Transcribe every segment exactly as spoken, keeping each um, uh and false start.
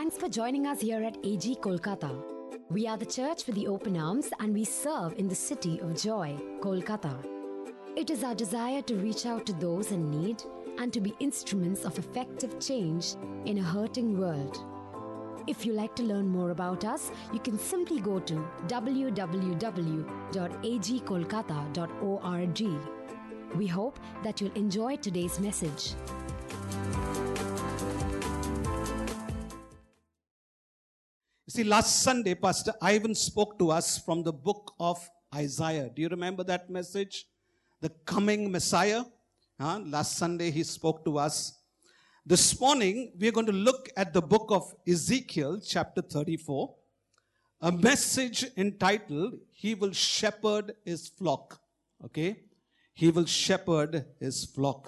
Thanks for joining us here at A G Kolkata. We are the Church for the Open Arms and we serve in the city of joy, Kolkata. It is our desire to reach out to those in need and to be instruments of effective change in a hurting world. If you like to learn more about us, you can simply go to w w w dot a g kolkata dot org. We hope that you'll enjoy today's message. See, last Sunday, Pastor Ivan spoke to us from the book of Isaiah. Do you remember that message? The coming Messiah. Huh? Last Sunday, he spoke to us. This morning, we're going to look at the book of Ezekiel, chapter thirty-four. A message entitled, He Will Shepherd His Flock. Okay? He will shepherd His flock.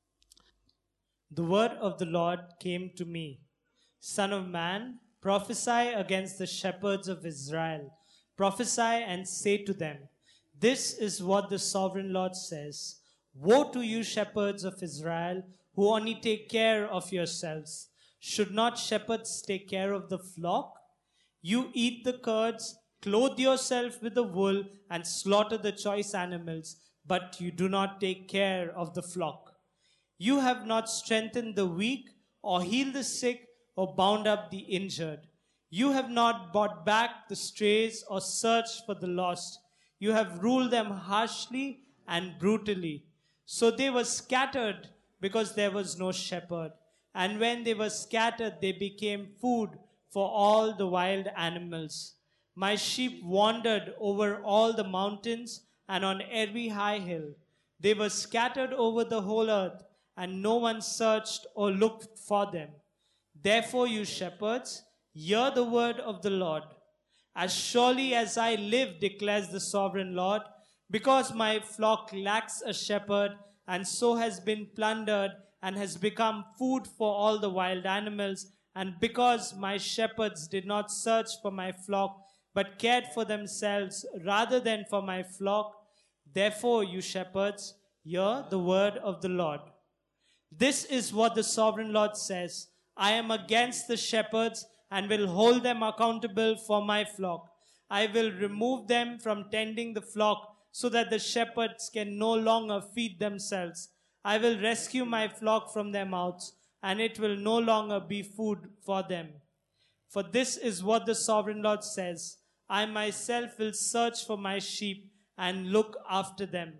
The word of the Lord came to me. Son of man, prophesy against the shepherds of Israel. Prophesy and say to them, this is what the sovereign Lord says. Woe to you, shepherds of Israel, who only take care of yourselves. Should not shepherds take care of the flock? You eat the curds, clothe yourself with the wool, and slaughter the choice animals, but you do not take care of the flock. You have not strengthened the weak, or healed the sick, or bound up the injured. You have not brought back the strays, or searched for the lost. You have ruled them harshly and brutally. So they were scattered, because there was no shepherd. And when they were scattered, they became food for all the wild animals. My sheep wandered over all the mountains and on every high hill. They were scattered over the whole earth, and no one searched or looked for them. Therefore, you shepherds, hear the word of the Lord. As surely as I live, declares the sovereign Lord, because my flock lacks a shepherd, and so has been plundered and has become food for all the wild animals, and because my shepherds did not search for my flock, but cared for themselves rather than for my flock, therefore, you shepherds, hear the word of the Lord. This is what the sovereign Lord says. I am against the shepherds and will hold them accountable for my flock. I will remove them from tending the flock, so that the shepherds can no longer feed themselves. I will rescue my flock from their mouths, and it will no longer be food for them. For this is what the sovereign Lord says. I myself will search for my sheep and look after them.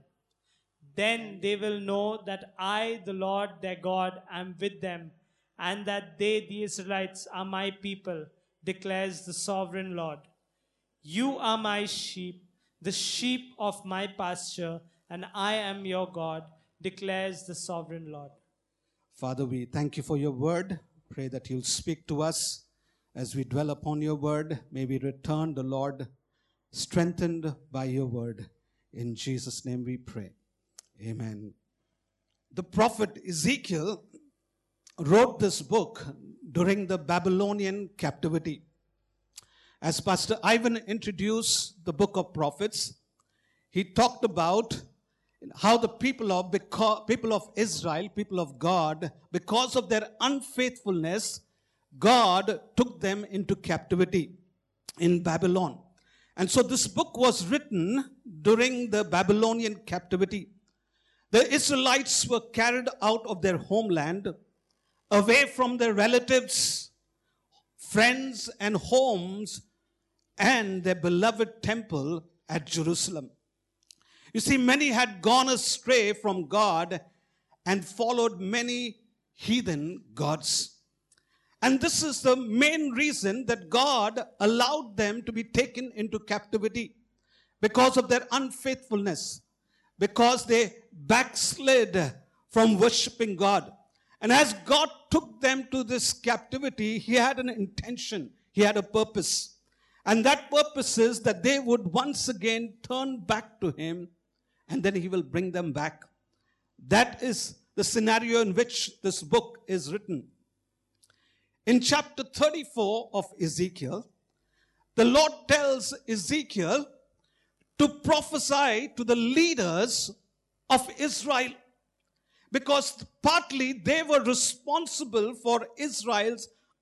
Then they will know that I, the Lord their God, am with them, and that they, the Israelites, are my people, declares the sovereign Lord. You are my sheep, the sheep of my pasture, and I am your God, declares the sovereign Lord. Father, we thank you for your word. Pray that you'll speak to us as we dwell upon your word. May we return the Lord strengthened by your word. In Jesus' name we pray. Amen. The prophet Ezekiel wrote this book during the Babylonian captivity. As Pastor Ivan introduced the book of prophets, he talked about how the people of, because, people of Israel, people of God, because of their unfaithfulness, God took them into captivity in Babylon. And so this book was written during the Babylonian captivity. The Israelites were carried out of their homeland, away from their relatives, friends, and homes, and their beloved temple at Jerusalem. You see, many had gone astray from God and followed many heathen gods. And this is the main reason that God allowed them to be taken into captivity, because of their unfaithfulness, because they backslid from worshiping God. And as God took them to this captivity, He had an intention, He had a purpose. And that purpose is that they would once again turn back to Him, and then He will bring them back. That is the scenario in which this book is written. In chapter thirty-four of Ezekiel, the Lord tells Ezekiel to prophesy to the leaders of Israel, because partly they were responsible for Israel's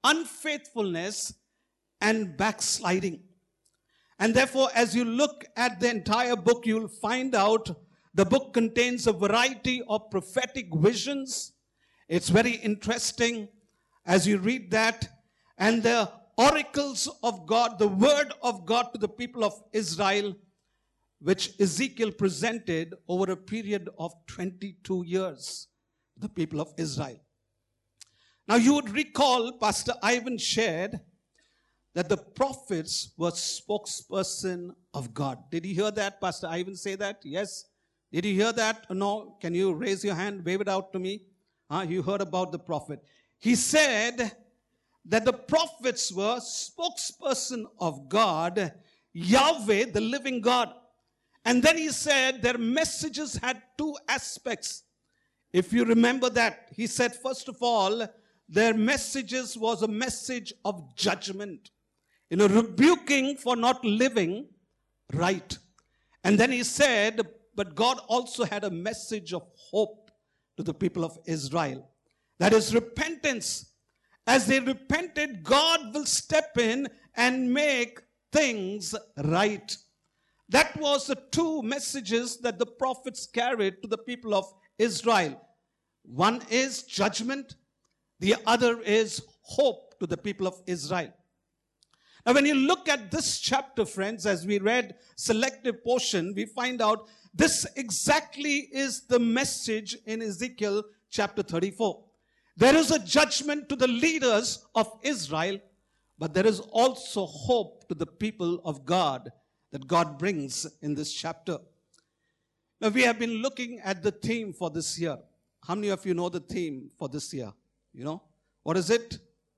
unfaithfulness, and backsliding. And therefore, as you look at the entire book, you'll find out the book contains a variety of prophetic visions. It's very interesting as you read that. And the oracles of God, the word of God to the people of Israel, which Ezekiel presented over a period of twenty-two years, the people of Israel. Now you would recall Pastor Ivan shared that the prophets were spokesperson of God. Did you hear that, Pastor Ivan say that? Yes? Did you hear that? No? Can you raise your hand, wave it out to me? Huh? You heard about the prophet. He said that the prophets were spokesperson of God, Yahweh, the living God. And then he said their messages had two aspects. If you remember that, he said, first of all, their messages was a message of judgment, you know, rebuking for not living right. And then he said, but God also had a message of hope to the people of Israel. That is repentance. As they repented, God will step in and make things right. That was the two messages that the prophets carried to the people of Israel. One is judgment. The other is hope to the people of Israel. Now, when you look at this chapter, friends, as we read selective portion, we find out this exactly is the message in Ezekiel chapter thirty-four. There is a judgment to the leaders of Israel, but there is also hope to the people of God that God brings in this chapter. Now, we have been looking at the theme for this year. How many of you know the theme for this year? You know, what is it?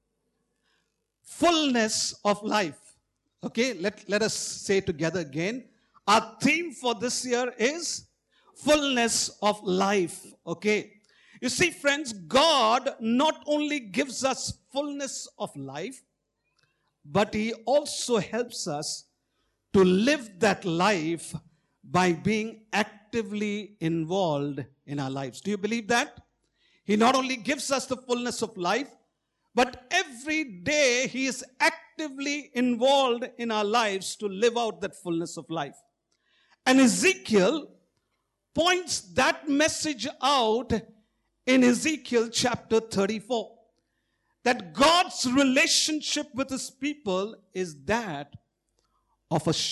Fullness of life. Okay, let, let us say together again. Our theme for this year is fullness of life. Okay. You see, friends, God not only gives us fullness of life, but He also helps us to live that life by being actively involved in our lives. Do you believe that? He not only gives us the fullness of life, but every day He is actively involved in our lives to live out that fullness of life. And Ezekiel points that message out in Ezekiel chapter thirty-four. That God's relationship with His people is that of a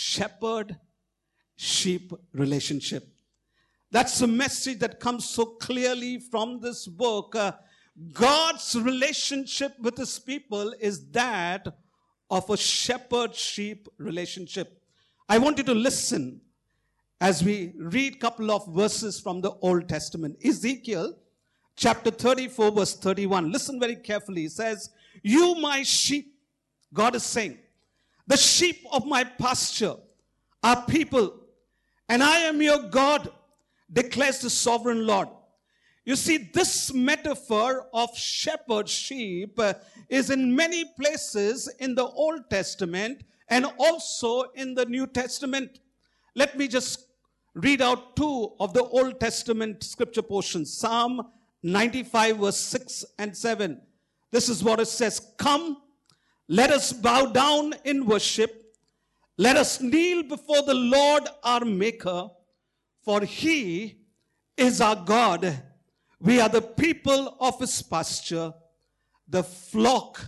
shepherd-sheep relationship. That's a message that comes so clearly from this book. Uh, God's relationship with His people is that of a shepherd-sheep relationship. I want you to listen as we read a couple of verses from the Old Testament. Ezekiel chapter thirty-four, verse thirty-one. Listen very carefully. It says, "You, my sheep," God is saying, "the sheep of my pasture are people, and I am your God, declares the sovereign Lord." You see, this metaphor of shepherd sheep uh, is in many places in the Old Testament and also in the New Testament. Let me just read out two of the Old Testament scripture portions. Psalm ninety-five, verse six and seven. This is what it says. "Come, let us bow down in worship. Let us kneel before the Lord our Maker, for He is our God. We are the people of His pasture, the flock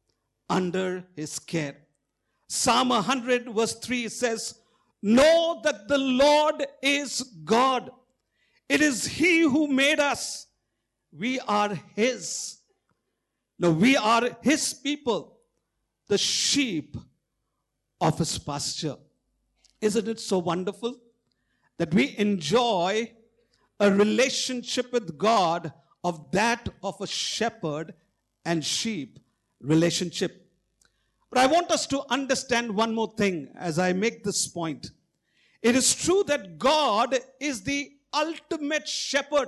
under His care." Psalm one hundred, verse three says, "Know that the Lord is God. It is He who made us. We are His." No, we are His people, the sheep of His pasture. Isn't it so wonderful that we enjoy a relationship with God of that of a shepherd and sheep relationship? But I want us to understand one more thing as I make this point. It is true that God is the ultimate shepherd.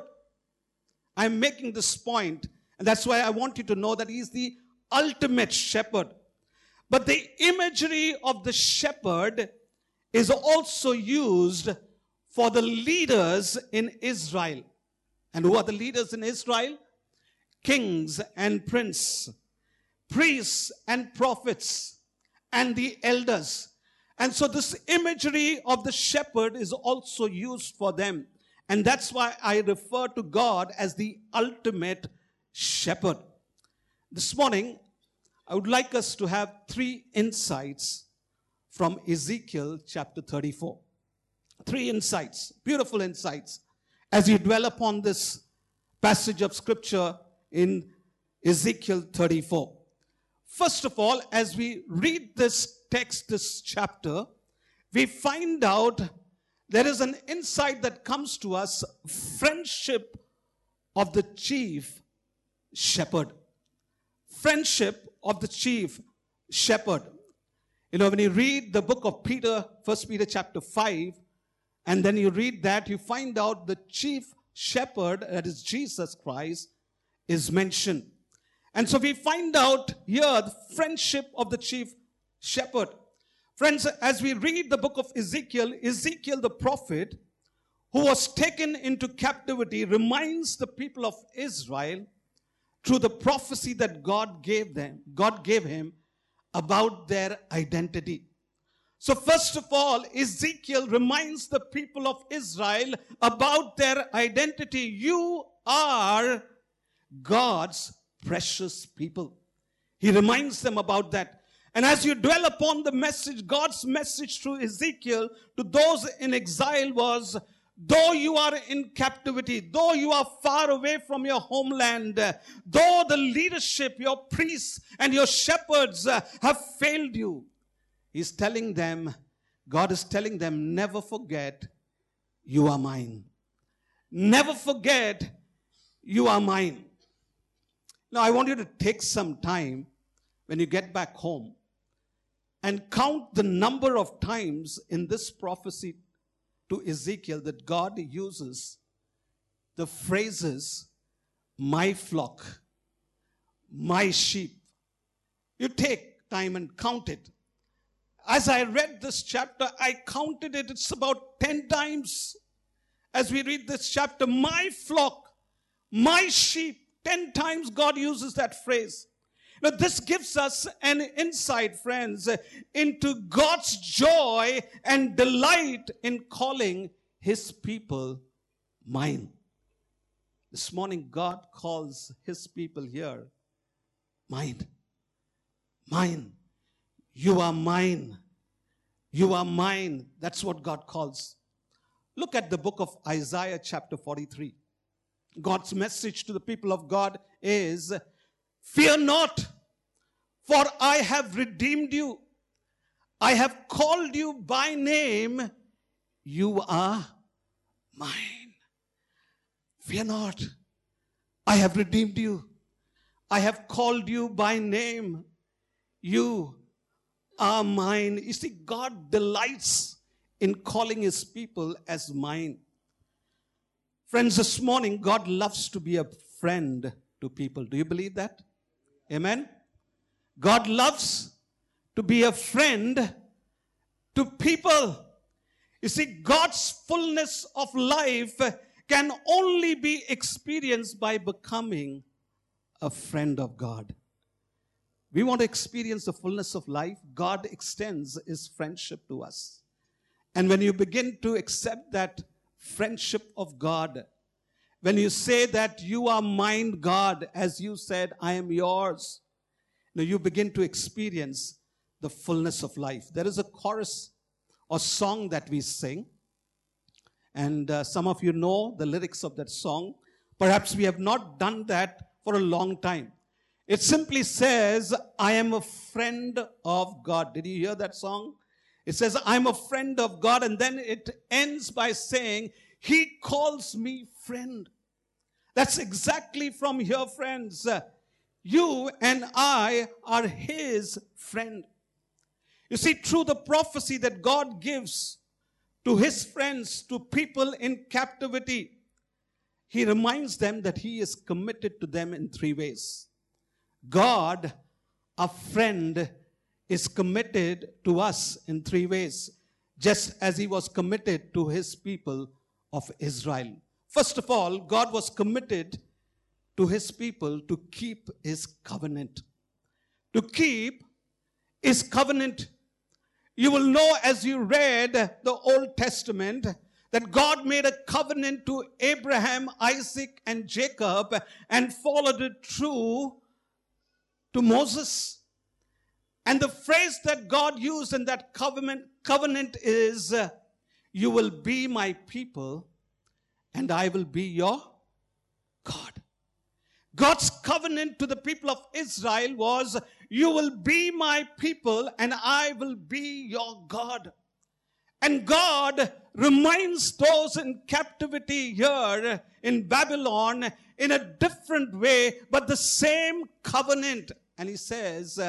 I'm making this point, and that's why I want you to know that He is the ultimate shepherd. But the imagery of the shepherd is also used for the leaders in Israel. And who are the leaders in Israel? Kings and princes. priests and prophets and the elders. And so this imagery of the shepherd is also used for them. And that's why I refer to God as the ultimate shepherd. This morning, I would like us to have three insights from Ezekiel chapter thirty-four. Three insights, beautiful insights, as you dwell upon this passage of scripture in Ezekiel thirty-four. First of all, as we read this text, this chapter, we find out there is an insight that comes to us, friendship of the chief shepherd. Friendship of the chief shepherd. You know, when you read the book of Peter, First Peter chapter five, and then you read that, you find out the chief shepherd, that is Jesus Christ, is mentioned. And so we find out here the friendship of the chief shepherd. Friends, as we read the book of Ezekiel, Ezekiel the prophet, who was taken into captivity, reminds the people of Israel through the prophecy that God gave them, God gave him about their identity. So first of all, Ezekiel reminds the people of Israel about their identity. You are God's precious people. He reminds them about that. And as you dwell upon the message, God's message through Ezekiel to those in exile was, though you are in captivity, though you are far away from your homeland, though the leadership, your priests and your shepherds uh, have failed you, He's telling them, God is telling them, never forget you are mine. Never forget you are mine. Now I want you to take some time when you get back home and count the number of times in this prophecy to Ezekiel that God uses the phrases, my flock, my sheep. You take time and count it. As I read this chapter, I counted it. It's about ten times. As we read this chapter, my flock, my sheep, ten times God uses that phrase. Now, this gives us an insight, friends, into God's joy and delight in calling his people mine. This morning, God calls his people here mine. Mine. You are mine. You are mine. That's what God calls. Look at the book of Isaiah chapter forty-three. God's message to the people of God is, fear not, for I have redeemed you. I have called you by name. You are mine. Fear not. I have redeemed you. I have called you by name. You are mine. You see, God delights in calling his people as mine. Friends, this morning, God loves to be a friend to people. Do you believe that? Amen? God loves to be a friend to people. You see, God's fullness of life can only be experienced by becoming a friend of God. We want to experience the fullness of life. God extends his friendship to us. And when you begin to accept that friendship of God, when you say that you are mine, God, as you said, I am yours, now you begin to experience the fullness of life. There is a chorus or song that we sing. And uh, some of you know the lyrics of that song. Perhaps we have not done that for a long time. It simply says, I am a friend of God. Did you hear that song? It says, I'm a friend of God. And then it ends by saying, he calls me friend. That's exactly from here, friends. You and I are his friend. You see, through the prophecy that God gives to his friends, to people in captivity, he reminds them that he is committed to them in three ways. God, a friend, is committed to us in three ways, just as he was committed to his people of Israel. First of all, God was committed to his people to keep his covenant. to keep his covenant. You will know as you read the Old Testament that God made a covenant to Abraham, Isaac, and Jacob and followed it through to Moses. And the phrase that God used in that covenant, covenant is, uh, you will be my people and I will be your God. God's covenant to the people of Israel was, you will be my people and I will be your God. And God reminds those in captivity here in Babylon in a different way, but the same covenant. And he says,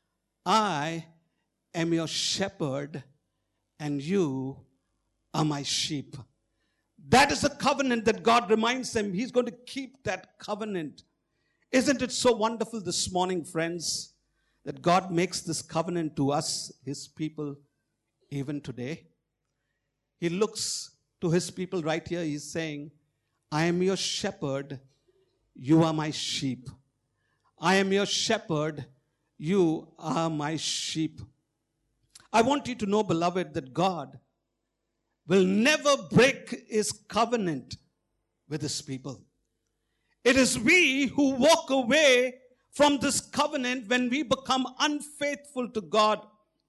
I am your shepherd and you are my sheep. That is the covenant that God reminds them. He's going to keep that covenant. Isn't it so wonderful this morning, friends, that God makes this covenant to us, his people, even today? He looks to his people right here. He's saying, I am your shepherd. You are my sheep. I am your shepherd. You are my sheep. I want you to know, beloved, that God will never break his covenant with his people. It is we who walk away from this covenant when we become unfaithful to God.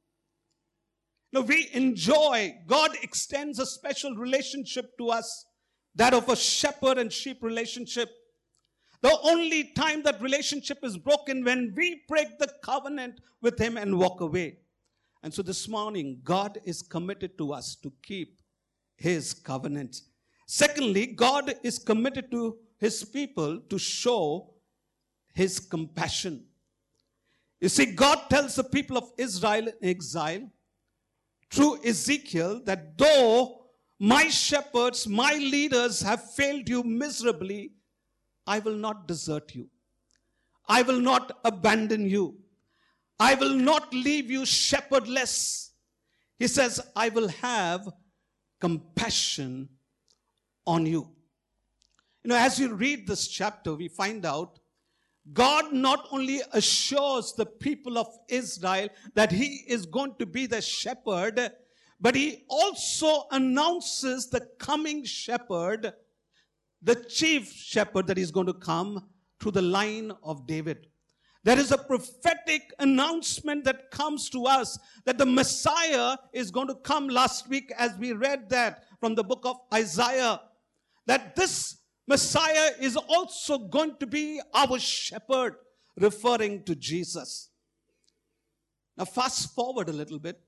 Now we enjoy, God extends a special relationship to us, that of a shepherd and sheep relationship. The only time that relationship is broken when we break the covenant with him and walk away. And so this morning, God is committed to us to keep his covenant. Secondly, God is committed to his people to show his compassion. You see, God tells the people of Israel in exile through Ezekiel that though my shepherds, my leaders have failed you miserably, I will not desert you. I will not abandon you. I will not leave you shepherdless. He says, I will have compassion on you. You know, as you read this chapter, we find out God not only assures the people of Israel that he is going to be the shepherd, but he also announces the coming shepherd, the chief shepherd that is going to come through the line of David. There is a prophetic announcement that comes to us that the Messiah is going to come. Last week, as we read that from the book of Isaiah, that this Messiah is also going to be our shepherd, referring to Jesus. Now fast forward a little bit,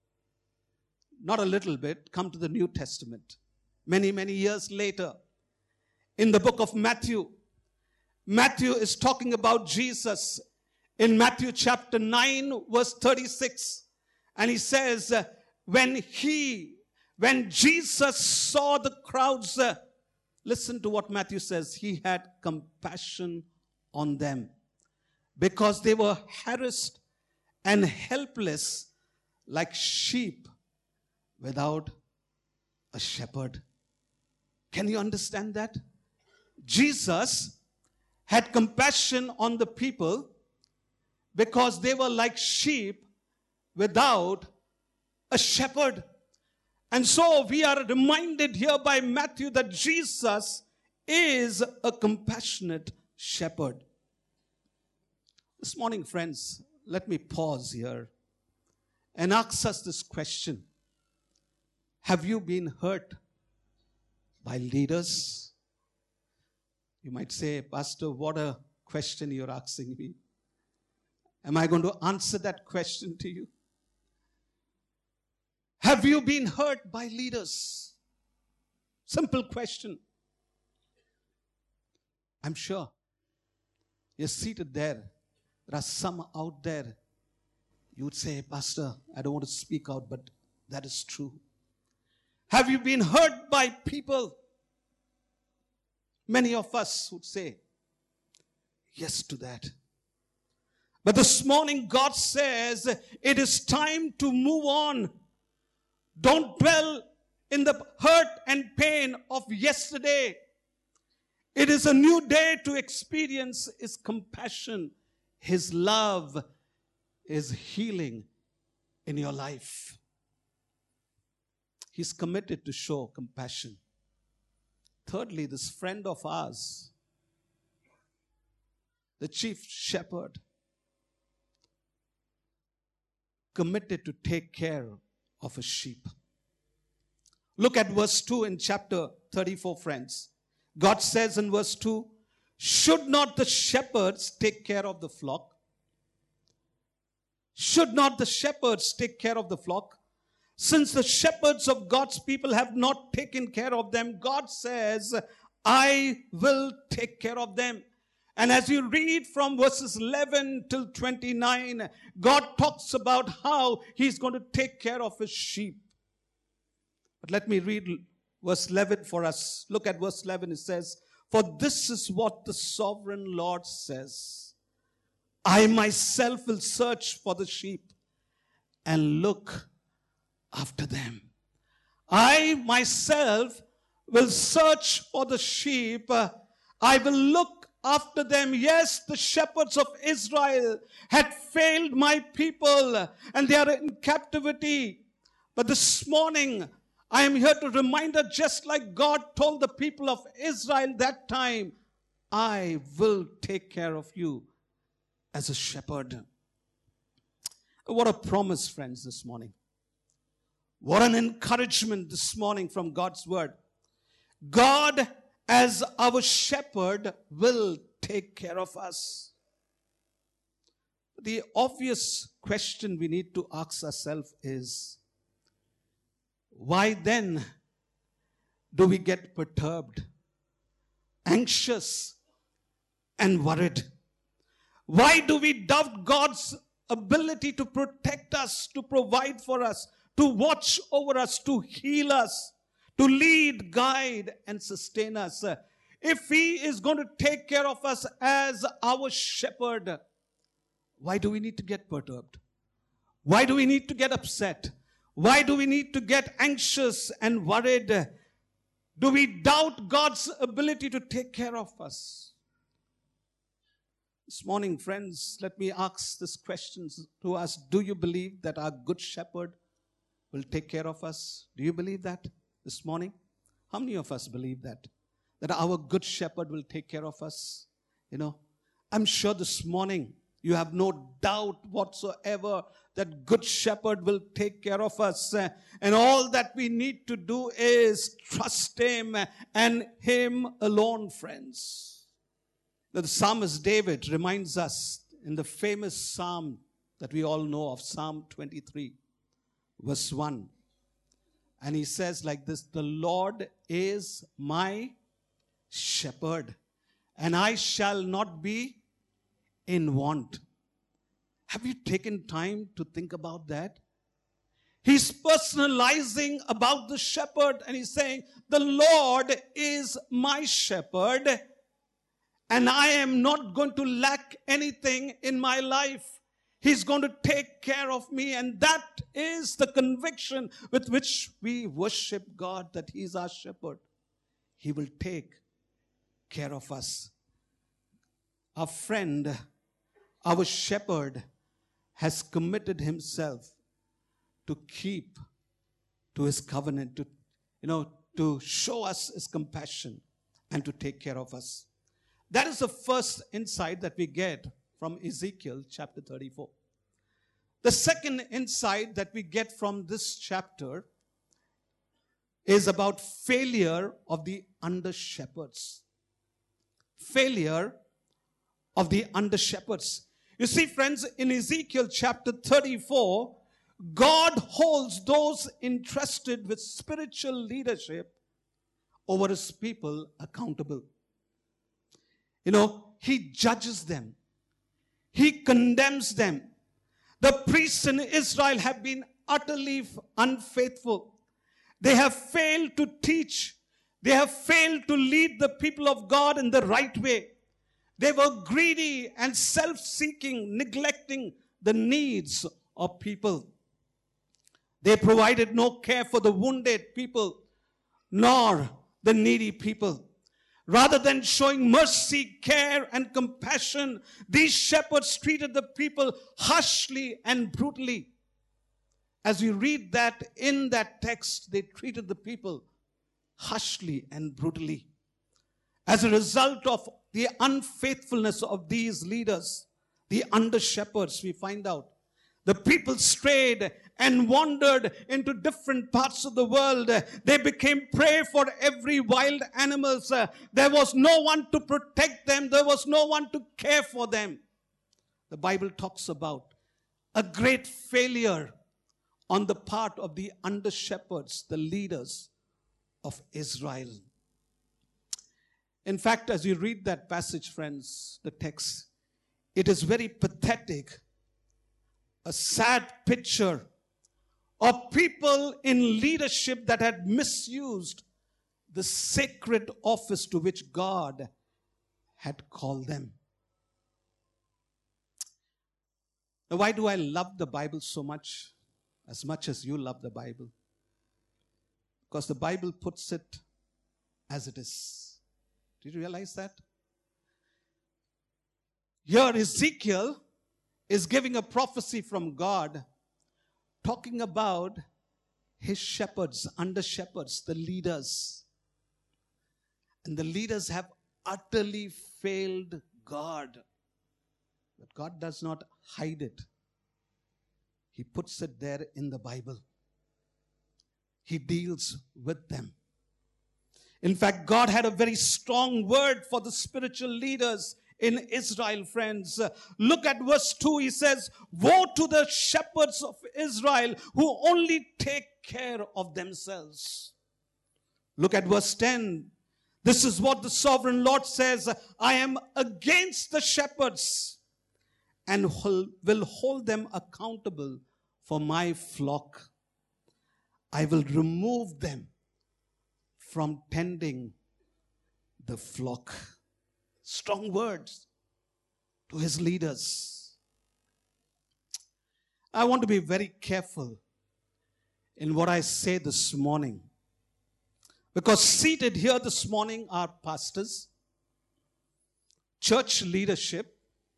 not a little bit, come to the New Testament. Many, many years later, in the book of Matthew, Matthew is talking about Jesus in Matthew chapter nine, verse thirty-six. And he says, when he, when Jesus saw the crowds, uh, listen to what Matthew says, he had compassion on them because they were harassed and helpless like sheep without a shepherd. Can you understand that? Jesus had compassion on the people because they were like sheep without a shepherd. And so we are reminded here by Matthew that Jesus is a compassionate shepherd. This morning, friends, let me pause here and ask us this question. Have you been hurt by leaders? You might say, Pastor, what a question you're asking me. Am I going to answer that question to you? Have you been hurt by leaders? Simple question. I'm sure you're seated there. There are some out there. You would say, Pastor, I don't want to speak out, but that is true. Have you been hurt by people? Many of us would say yes to that. But this morning, God says it is time to move on. Don't dwell in the hurt and pain of yesterday. It is a new day to experience his compassion, his love, is healing in your life. He's committed to show compassion. Thirdly, this friend of ours, the chief shepherd, committed to take care of his sheep. Look at verse two in chapter thirty-four, friends. God says in verse two, should not the shepherds take care of the flock? Should not the shepherds take care of the flock? Since the shepherds of God's people have not taken care of them, God says, I will take care of them. And as you read from verses eleven till twenty-nine, God talks about how he's going to take care of his sheep. But let me read verse eleven for us. Look at verse eleven. It says, for this is what the sovereign Lord says. I myself will search for the sheep and look after them. I myself will search for the sheep. I will look after them. Yes, the shepherds of Israel had failed my people and they are in captivity. But this morning, I am here to remind us, just like God told the people of Israel that time, I will take care of you as a shepherd. What a promise, friends, this morning. What an encouragement this morning from God's word. God, as our shepherd, will take care of us. The obvious question we need to ask ourselves is, why then do we get perturbed, anxious, and worried? Why do we doubt God's ability to protect us, to provide for us, to watch over us, to heal us, to lead, guide, and sustain us? If he is going to take care of us as our shepherd, why do we need to get perturbed? Why do we need to get upset? Why do we need to get anxious and worried? Do we doubt God's ability to take care of us? This morning, friends, let me ask this question to us. Do you believe that our good shepherd will take care of us? Do you believe that this morning? How many of us believe that? That our good shepherd will take care of us? You know, I'm sure this morning you have no doubt whatsoever that good shepherd will take care of us. And all that we need to do is trust him and him alone, friends. The psalmist David reminds us in the famous psalm that we all know of, Psalm twenty-three, verse one. And he says like this, the Lord is my shepherd, and I shall not be in want. Have you taken time to think about that? He's personalizing about the shepherd, and he's saying, the Lord is my shepherd, and I am not going to lack anything in my life. He's going to take care of me, and that is the conviction with which we worship God, that he's our shepherd. He will take care of us. Our friend, our shepherd, has committed himself to keep to his covenant, to, you know, to show us his compassion and to take care of us. That is the first insight that we get from Ezekiel chapter thirty-four. The second insight that we get from this chapter is about failure of the under-shepherds. Failure of the under-shepherds. You see, friends, in Ezekiel chapter thirty-four, God holds those entrusted with spiritual leadership over his people accountable. You know, he judges them. He condemns them. The priests in Israel have been utterly unfaithful. They have failed to teach. They have failed to lead the people of God in the right way. They were greedy and self-seeking, neglecting the needs of people. They provided no care for the wounded people, nor the needy people. Rather than showing mercy, care, and compassion, these shepherds treated the people harshly and brutally. As we read that in that text, they treated the people harshly and brutally. As a result of the unfaithfulness of these leaders, the under-shepherds, we find out, the people strayed and wandered into different parts of the world. They became prey for every wild animals. There was no one to protect them. There was no one to care for them. The Bible talks about a great failure on the part of the under-shepherds, the leaders of Israel. In fact, as you read that passage, friends, the text, it is very pathetic, a sad picture of people in leadership that had misused the sacred office to which God had called them. Now, why do I love the Bible so much, as much as you love the Bible? Because the Bible puts it as it is. Did you realize that? Here Ezekiel is giving a prophecy from God, talking about his shepherds, under shepherds, the leaders. And the leaders have utterly failed God. But God does not hide it. He puts it there in the Bible. He deals with them. In fact, God had a very strong word for the spiritual leaders in Israel, friends. Look at verse two. He says, woe to the shepherds of Israel who only take care of themselves. Look at verse ten. This is what the sovereign Lord says. I am against the shepherds and will hold them accountable for my flock. I will remove them from tending the flock. Strong words to his leaders. I want to be very careful in what I say this morning, because seated here this morning are pastors, church leadership,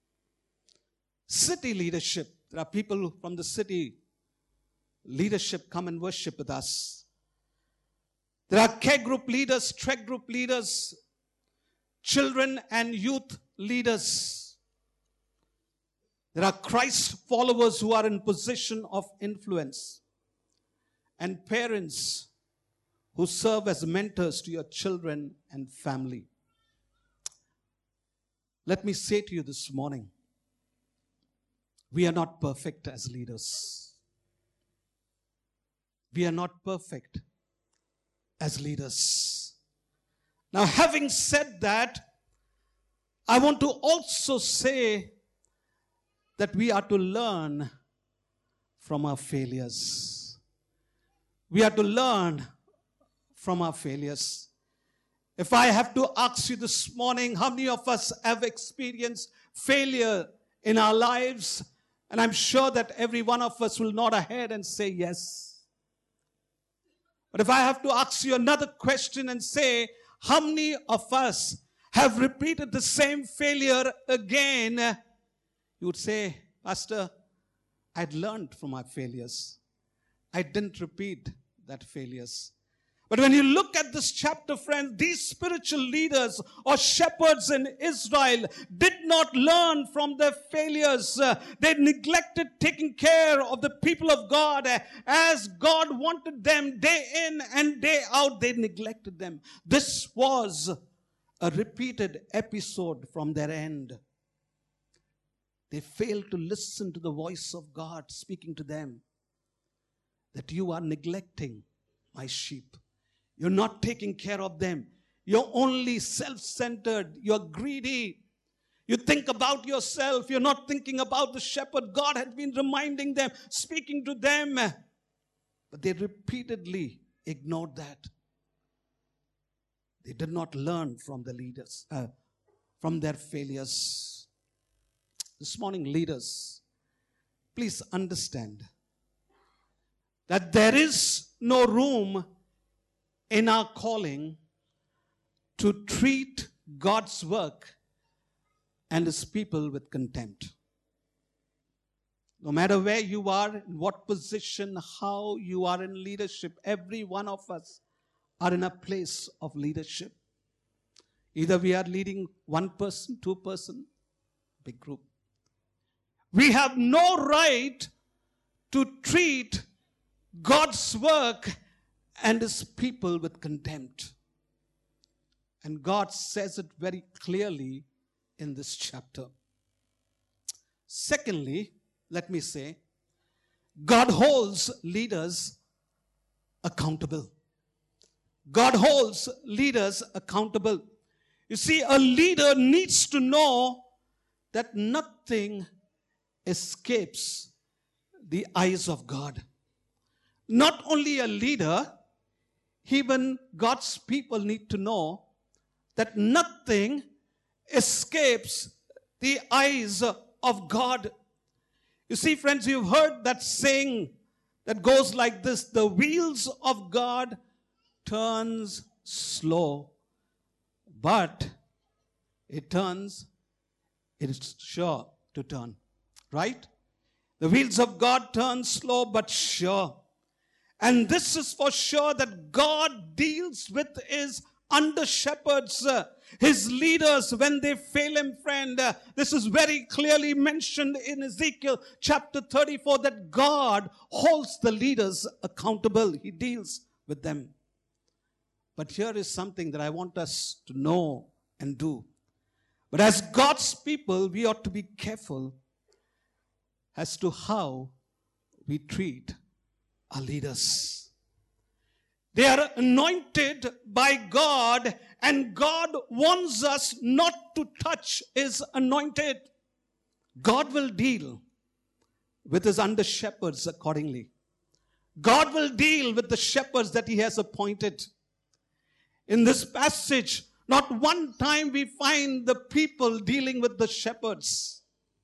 city leadership. There are people from the city leadership come and worship with us. There are care group leaders, trek group leaders, children and youth leaders. There are Christ followers who are in position of influence, and parents who serve as mentors to your children and family. Let me say to you this morning, we are not perfect as leaders. We are not perfect as leaders. Now, having said that, I want to also say that we are to learn from our failures. We are to learn from our failures. If I have to ask you this morning, how many of us have experienced failure in our lives? And I'm sure that every one of us will nod our head and say yes. But if I have to ask you another question and say, how many of us have repeated the same failure again? You would say, Pastor, I'd learned from my failures. I didn't repeat that failures. But when you look at this chapter, friends, these spiritual leaders or shepherds in Israel did not learn from their failures. Uh, they neglected taking care of the people of God uh, as God wanted them day in and day out. They neglected them. This was a repeated episode from their end. They failed to listen to the voice of God speaking to them, that you are neglecting my sheep. You're not taking care of them. You're only self-centered. You're greedy. You think about yourself. You're not thinking about the shepherd. God had been reminding them, speaking to them. But they repeatedly ignored that. They did not learn from the leaders, uh, from their failures. This morning, leaders, please understand that there is no room in our calling to treat God's work and his people with contempt. No matter where you are, in what position, how you are in leadership, every one of us are in a place of leadership. Either we are leading one person, two person, big group. We have no right to treat God's work and his people with contempt. And God says it very clearly in this chapter. Secondly, let me say, God holds leaders accountable. God holds leaders accountable. You see, a leader needs to know that nothing escapes the eyes of God. Not only a leader, even God's people need to know that nothing escapes the eyes of God. You see, friends, you've heard that saying that goes like this: the wheels of God turns slow, but it turns, it is sure to turn. Right? The wheels of God turn slow but sure. And this is for sure, that God deals with his under shepherds, uh, his leaders, when they fail him, friend. Uh, this is very clearly mentioned in Ezekiel chapter thirty-four, that God holds the leaders accountable. He deals with them. But here is something that I want us to know and do. But as God's people, we ought to be careful as to how we treat our leaders. They are anointed by God, and God wants us not to touch his anointed. God will deal with his under shepherds accordingly. God will deal with the shepherds that he has appointed. In this passage, not one time we find the people dealing with the shepherds.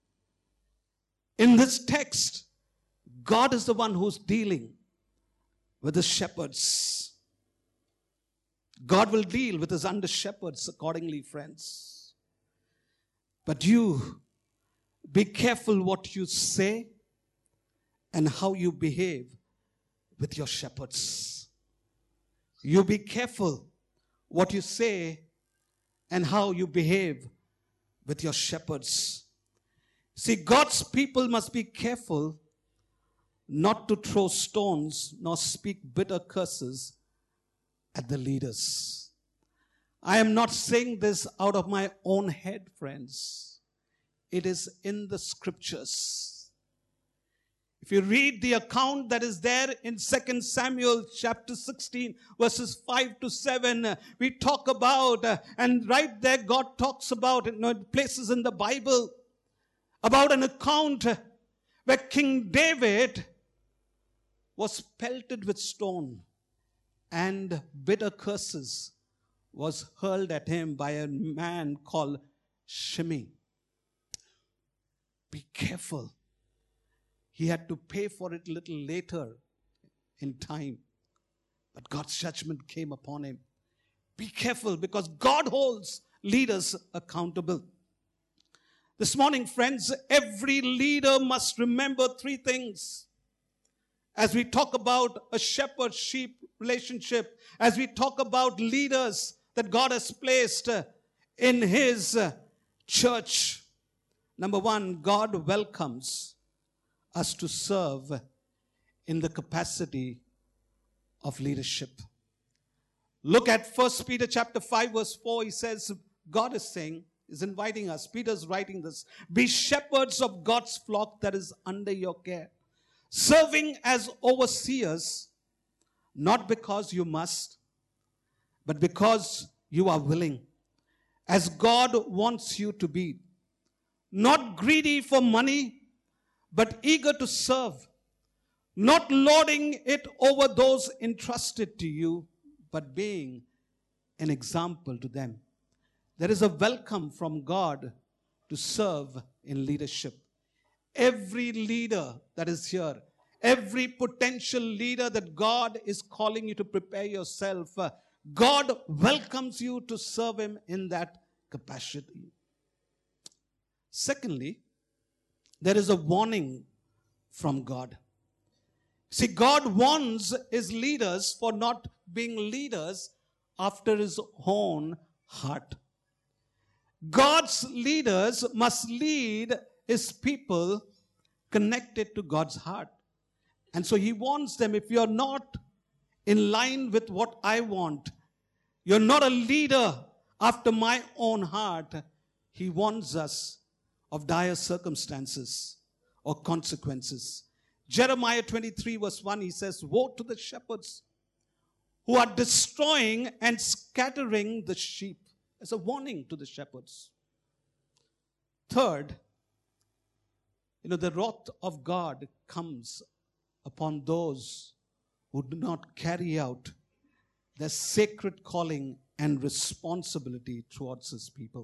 In this text, God is the one who's dealing with the shepherds. God will deal with his under shepherds accordingly, friends. But you be careful what you say and how you behave with your shepherds. You be careful what you say and how you behave with your shepherds. See, God's people must be careful not to throw stones nor speak bitter curses at the leaders. I am not saying this out of my own head, friends. It is in the scriptures. If you read the account that is there in Second Samuel chapter sixteen, verses five to seven, we talk about, uh, and right there God talks about, you know, places in the Bible, about an account where King David was pelted with stone and bitter curses was hurled at him by a man called Shimei. Be careful. He had to pay for it a little later in time. But God's judgment came upon him. Be careful, because God holds leaders accountable. This morning, friends, every leader must remember three things. As we talk about a shepherd-sheep relationship, as we talk about leaders that God has placed in his church. Number one, God welcomes us to serve in the capacity of leadership. Look at First Peter chapter five, verse four. He says, God is saying, is inviting us. Peter's writing this. Be shepherds of God's flock that is under your care, serving as overseers, not because you must, but because you are willing, as God wants you to be. Not greedy for money, but eager to serve, not lording it over those entrusted to you, but being an example to them. There is a welcome from God to serve in leadership. Every leader that is here, every potential leader that God is calling you to prepare yourself, uh, God welcomes you to serve him in that capacity. Secondly, there is a warning from God. See, God warns his leaders for not being leaders after his own heart. God's leaders must lead his people connected to God's heart. And so he warns them, if you're not in line with what I want, you're not a leader after my own heart, he warns us of dire circumstances or consequences. Jeremiah twenty-three verse one, he says, woe to the shepherds who are destroying and scattering the sheep. It's a warning to the shepherds. Third, you know, the wrath of God comes upon those who do not carry out their sacred calling and responsibility towards his people.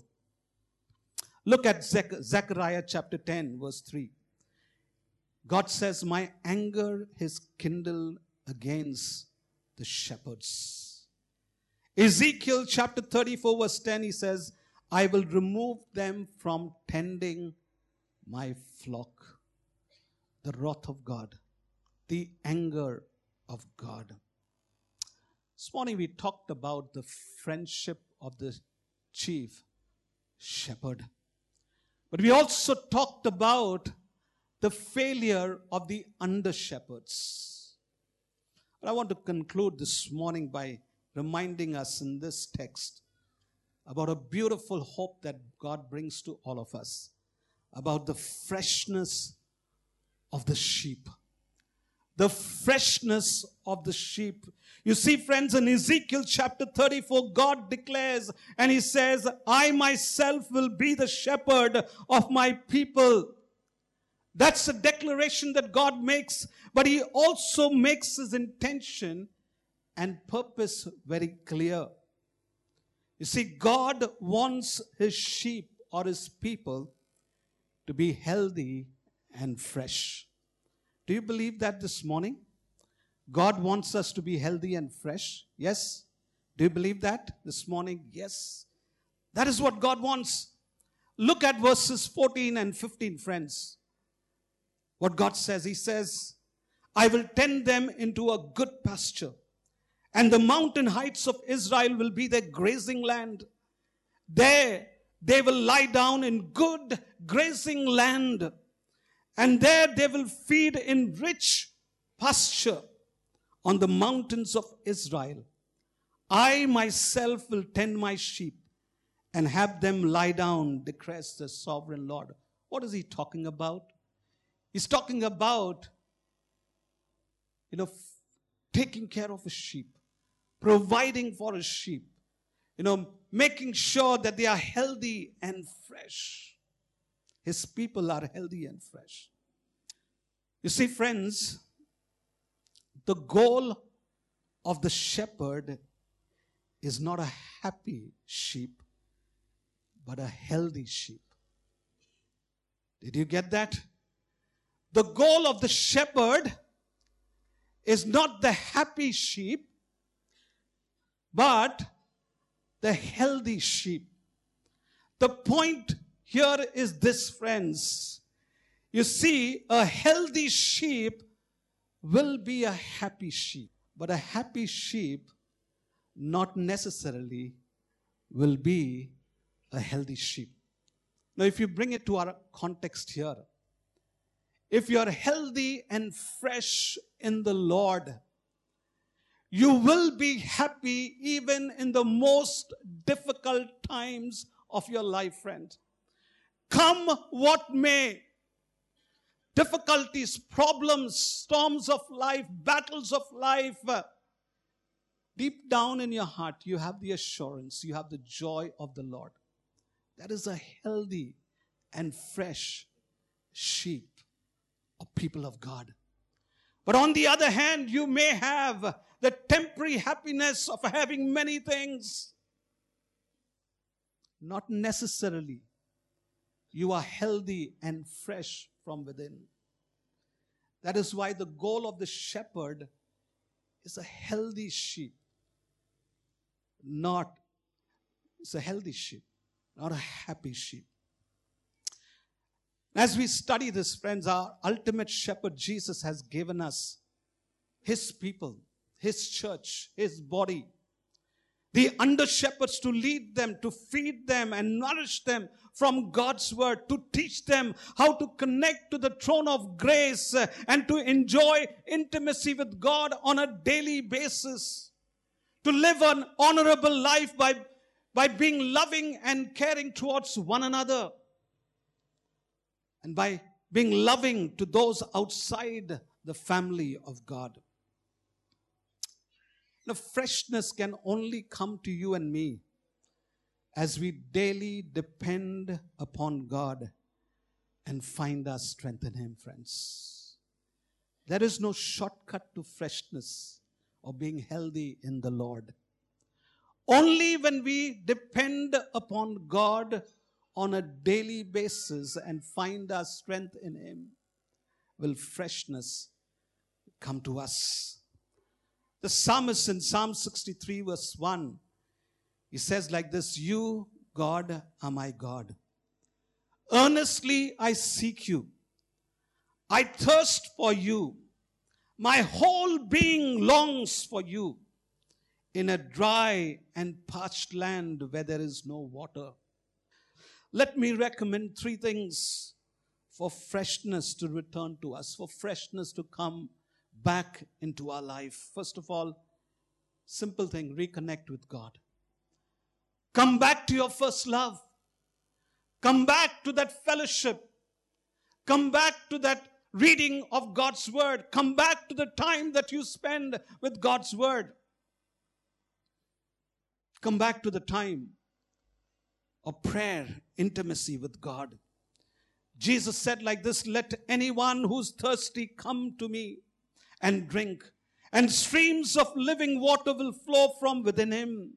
Look at Zech- Zechariah chapter ten, verse three. God says, my anger is kindled against the shepherds. Ezekiel chapter thirty-four, verse ten, he says, I will remove them from tending my flock. The wrath of God, the anger of God. This morning we talked about the friendship of the chief shepherd. But we also talked about the failure of the under-shepherds. But I want to conclude this morning by reminding us in this text about a beautiful hope that God brings to all of us, about the freshness of the sheep. The freshness of the sheep. You see, friends, in Ezekiel chapter thirty-four, God declares and he says, I myself will be the shepherd of my people. That's a declaration that God makes, but he also makes his intention and purpose very clear. You see, God wants his sheep or his people to be healthy and fresh. Do you believe that this morning? God wants us to be healthy and fresh. Yes? Do you believe that this morning? Yes. That is what God wants. Look at verses fourteen and fifteen, friends. What God says, he says, I will tend them into a good pasture, and the mountain heights of Israel will be their grazing land. There they will lie down in good grazing land, and there they will feed in rich pasture on the mountains of Israel. I myself will tend my sheep and have them lie down, declares the sovereign Lord. What is he talking about? He's talking about, you know, taking care of a sheep, providing for a sheep, you know, making sure that they are healthy and fresh. His people are healthy and fresh. You see, friends, the goal of the shepherd is not a happy sheep, but a healthy sheep. Did you get that? The goal of the shepherd is not the happy sheep, but the healthy sheep. The point here is this, friends. You see, a healthy sheep will be a happy sheep, but a happy sheep not necessarily will be a healthy sheep. Now, if you bring it to our context here, if you are healthy and fresh in the Lord, you will be happy even in the most difficult times of your life, friend. Come what may, difficulties, problems, storms of life, battles of life, deep down in your heart, you have the assurance, you have the joy of the Lord. That is a healthy and fresh sheep of people of God. But on the other hand, you may have the temporary happiness of having many things. Not necessarily you are healthy and fresh from within. That is why the goal of the shepherd is a healthy sheep. not, it's a healthy sheep, not a happy sheep. As we study this, friends, our ultimate shepherd, Jesus, has given us his people, his church, his body, the under shepherds to lead them, to feed them and nourish them from God's word, to teach them how to connect to the throne of grace uh, and to enjoy intimacy with God on a daily basis, to live an honorable life by, by being loving and caring towards one another, and by being loving to those outside the family of God. The freshness can only come to you and me as we daily depend upon God and find our strength in him, friends. There is no shortcut to freshness or being healthy in the Lord. Only when we depend upon God on a daily basis and find our strength in him will freshness come to us. The psalmist in Psalm sixty-three verse one, he says like this, "You, God, are my God. Earnestly I seek you. I thirst for you. My whole being longs for you in a dry and parched land where there is no water." Let me recommend three things for freshness to return to us, for freshness to come back into our life. First of all, simple thing, reconnect with God. Come back to your first love. Come back to that fellowship. Come back to that reading of God's word. Come back to the time that you spend with God's word. Come back to the time of prayer, intimacy with God. Jesus said like this, "Let anyone who's thirsty come to me and drink, and streams of living water will flow from within him."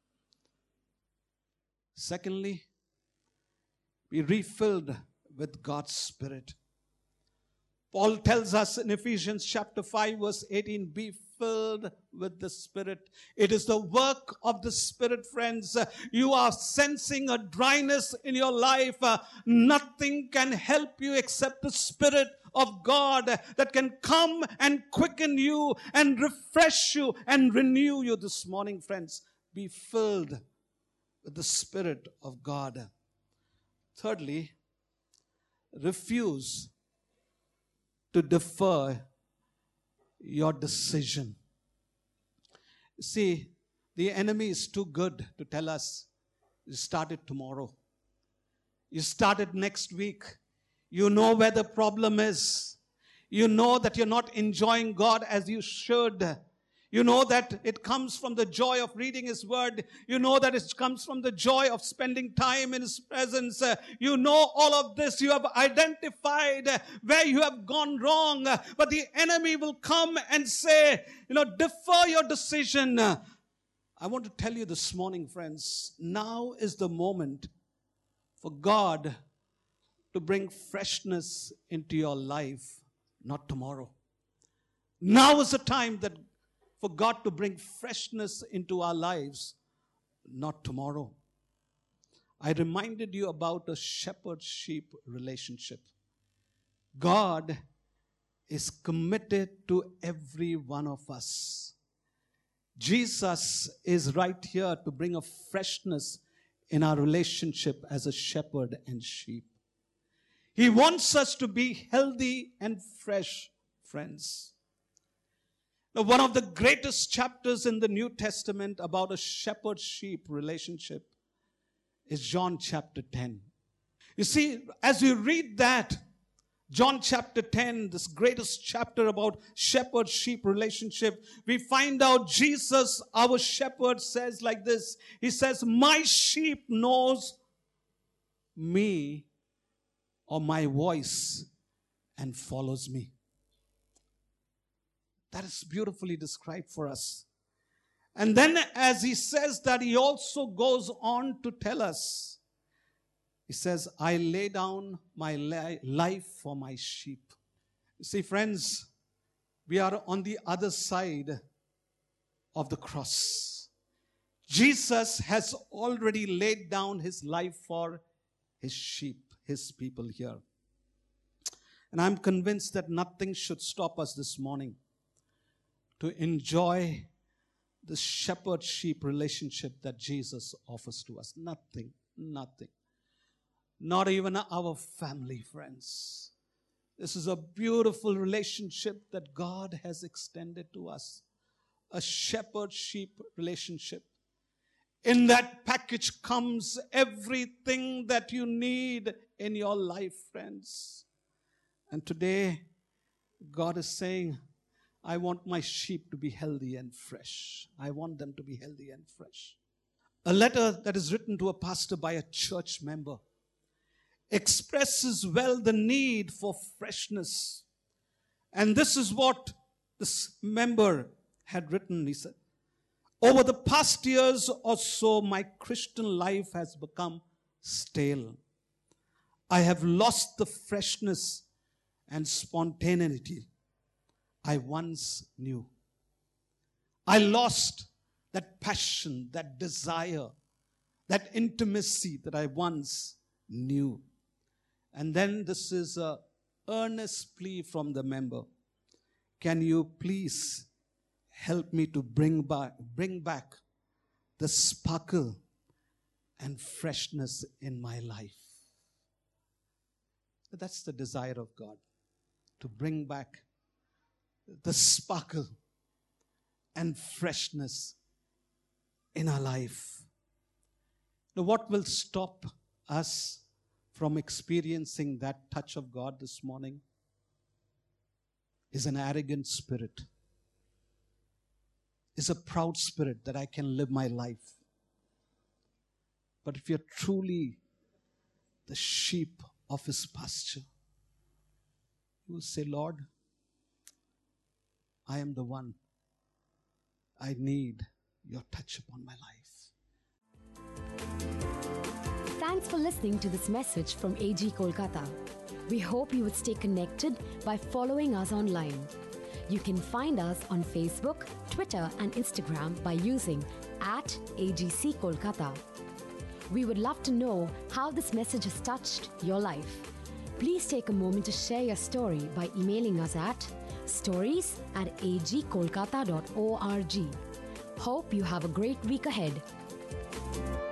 Secondly, be refilled with God's Spirit. Paul tells us in Ephesians chapter five verse eighteen, be filled with the Spirit. It is the work of the Spirit, friends. You are sensing a dryness in your life. Uh, nothing can help you except the Spirit of God that can come and quicken you and refresh you and renew you this morning, friends. Be filled with the Spirit of God. Thirdly, refuse to defer your decision. See, the enemy is too good to tell us, you start it tomorrow. You start it next week. You know where the problem is. You know that you're not enjoying God as you should. You know that it comes from the joy of reading his word. You know that it comes from the joy of spending time in his presence. Uh, you know all of this. You have identified uh, where you have gone wrong. Uh, but the enemy will come and say, you know, defer your decision. Uh, I want to tell you this morning, friends, now is the moment for God to bring freshness into your life, not tomorrow. Now is the time that for God to bring freshness into our lives, not tomorrow. I reminded you about a shepherd-sheep relationship. God is committed to every one of us. Jesus is right here to bring a freshness in our relationship as a shepherd and sheep. He wants us to be healthy and fresh, friends. Now, one of the greatest chapters in the New Testament about a shepherd-sheep relationship is John chapter ten. You see, as you read that, John chapter ten, this greatest chapter about shepherd-sheep relationship, we find out Jesus, our shepherd, says like this. He says, "My sheep knows me or my voice and follows me." That is beautifully described for us. And then as he says that, he also goes on to tell us. He says, "I lay down my li- life for my sheep." You see, friends, we are on the other side of the cross. Jesus has already laid down his life for his sheep, his people here. And I'm convinced that nothing should stop us this morning to enjoy the shepherd-sheep relationship that Jesus offers to us. Nothing, nothing. Not even our family, friends. This is a beautiful relationship that God has extended to us. A shepherd-sheep relationship. In that package comes everything that you need in your life, friends. And today, God is saying, I want my sheep to be healthy and fresh. I want them to be healthy and fresh. A letter that is written to a pastor by a church member expresses well the need for freshness. And this is what this member had written. He said, over the past years or so, my Christian life has become stale. I have lost the freshness and spontaneity I once knew. I lost that passion, that desire, that intimacy that I once knew. And then this is an earnest plea from the member. Can you please help me to bring back, bring back the sparkle and freshness in my life? That's the desire of God, to bring back the sparkle and freshness in our life. Now, what will stop us from experiencing that touch of God this morning is an arrogant spirit, is a proud spirit that I can live my life. But if you're truly the sheep of his pasture, you will say, Lord, I am the one. I need your touch upon my life. Thanks for listening to this message from A G Kolkata. We hope you would stay connected by following us online. You can find us on Facebook, Twitter and Instagram by using at A G C Kolkata. We would love to know how this message has touched your life. Please take a moment to share your story by emailing us at stories at a g kolkata dot org. Hope you have a great week ahead.